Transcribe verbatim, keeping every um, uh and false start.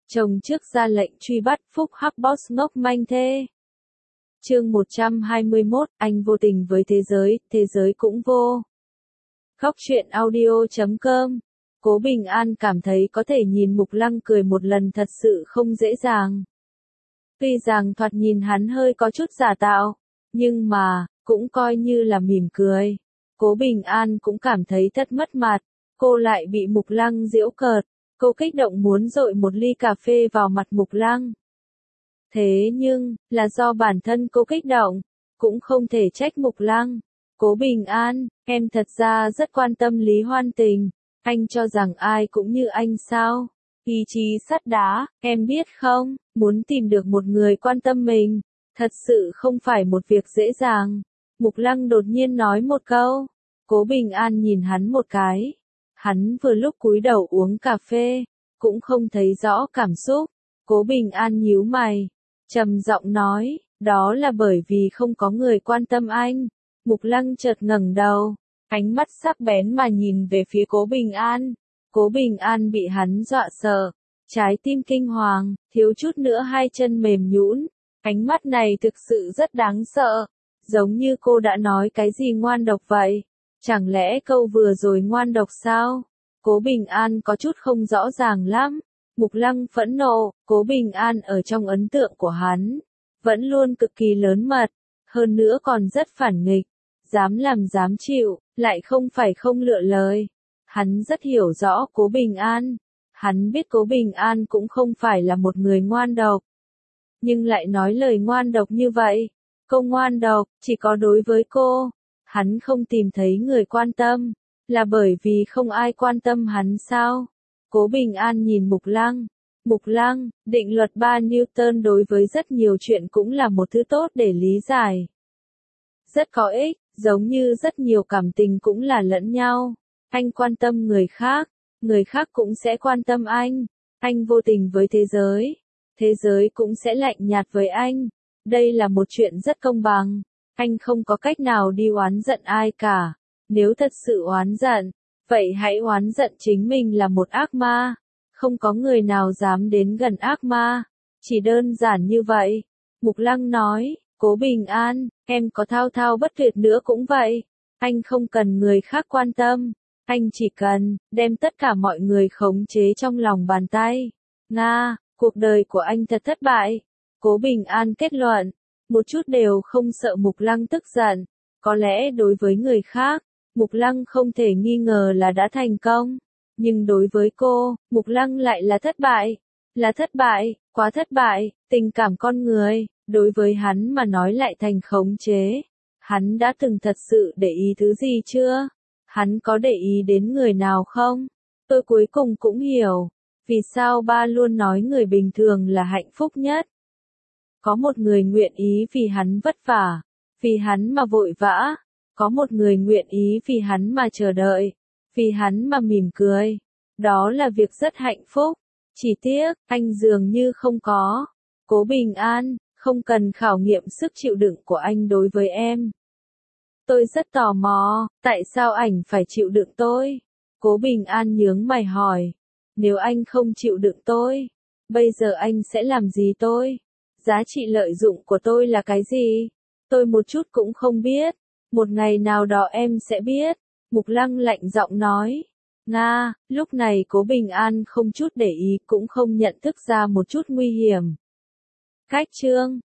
Chồng trước ra lệnh truy bắt Phúc Hắc Boss ngốc manh thê. Chương một trăm hai mươi mốt, anh vô tình với thế giới, thế giới cũng vô. Khóc chuyện audio chấm com. Cố Bình An cảm thấy có thể nhìn Mục Lăng cười một lần thật sự không dễ dàng. Tuy rằng thoạt nhìn hắn hơi có chút giả tạo, nhưng mà, cũng coi như là mỉm cười. Cố Bình An cũng cảm thấy thật mất mặt, cô lại bị Mục Lăng giễu cợt, cô kích động muốn dội một ly cà phê vào mặt Mục Lăng. Thế nhưng, là do bản thân cô kích động, cũng không thể trách Mục Lăng. Cố Bình An, em thật ra rất quan tâm Lý Hoan Tình, anh cho rằng ai cũng như anh sao? Ý chí sắt đá, em biết không, muốn tìm được một người quan tâm mình, thật sự không phải một việc dễ dàng. Mục Lăng đột nhiên nói một câu, Cố Bình An nhìn hắn một cái. Hắn vừa lúc cúi đầu uống cà phê, cũng không thấy rõ cảm xúc. Cố Bình An nhíu mày, trầm giọng nói, đó là bởi vì không có người quan tâm anh. Mục Lăng chợt ngẩng đầu, ánh mắt sắc bén mà nhìn về phía Cố Bình An. Cố Bình An bị hắn dọa sợ, trái tim kinh hoàng, thiếu chút nữa hai chân mềm nhũn. Ánh mắt này thực sự rất đáng sợ, giống như cô đã nói cái gì ngoan độc vậy. Chẳng lẽ câu vừa rồi ngoan độc sao? Cố Bình An có chút không rõ ràng lắm. Mục Lăng phẫn nộ, Cố Bình An ở trong ấn tượng của hắn, vẫn luôn cực kỳ lớn mật, hơn nữa còn rất phản nghịch, dám làm dám chịu, lại không phải không lựa lời. Hắn rất hiểu rõ Cố Bình An, hắn biết Cố Bình An cũng không phải là một người ngoan độc, nhưng lại nói lời ngoan độc như vậy. Câu ngoan độc, chỉ có đối với cô. Hắn không tìm thấy người quan tâm, là bởi vì không ai quan tâm hắn sao? Cố Bình An nhìn Mục Lăng. Mục Lăng, định luật ba Newton đối với rất nhiều chuyện cũng là một thứ tốt để lý giải. Rất có ích, giống như rất nhiều cảm tình cũng là lẫn nhau. Anh quan tâm người khác, người khác cũng sẽ quan tâm anh. Anh vô tình với thế giới, thế giới cũng sẽ lạnh nhạt với anh. Đây là một chuyện rất công bằng. Anh không có cách nào đi oán giận ai cả. Nếu thật sự oán giận, vậy hãy oán giận chính mình là một ác ma. Không có người nào dám đến gần ác ma. Chỉ đơn giản như vậy. Mục Lăng nói, Cố Bình An, em có thao thao bất tuyệt nữa cũng vậy. Anh không cần người khác quan tâm. Anh chỉ cần, đem tất cả mọi người khống chế trong lòng bàn tay. Nga, cuộc đời của anh thật thất bại. Cố Bình An kết luận. Một chút đều không sợ Mục Lăng tức giận. Có lẽ đối với người khác, Mục Lăng không thể nghi ngờ là đã thành công. Nhưng đối với cô, Mục Lăng lại là thất bại. Là thất bại, quá thất bại, tình cảm con người, đối với hắn mà nói lại thành khống chế. Hắn đã từng thật sự để ý thứ gì chưa? Hắn có để ý đến người nào không? Tôi cuối cùng cũng hiểu, vì sao ba luôn nói người bình thường là hạnh phúc nhất. Có một người nguyện ý vì hắn vất vả, vì hắn mà vội vã. Có một người nguyện ý vì hắn mà chờ đợi, vì hắn mà mỉm cười. Đó là việc rất hạnh phúc. Chỉ tiếc, anh dường như không có. Cố Bình An, không cần khảo nghiệm sức chịu đựng của anh đối với em. Tôi rất tò mò, tại sao anh phải chịu đựng tôi? Cố Bình An nhướng mày hỏi. Nếu anh không chịu đựng tôi, bây giờ anh sẽ làm gì tôi? Giá trị lợi dụng của tôi là cái gì? Tôi một chút cũng không biết. Một ngày nào đó em sẽ biết. Mục Lăng lạnh giọng nói. Nga, lúc này Cố Bình An không chút để ý cũng không nhận thức ra một chút nguy hiểm. Cách chương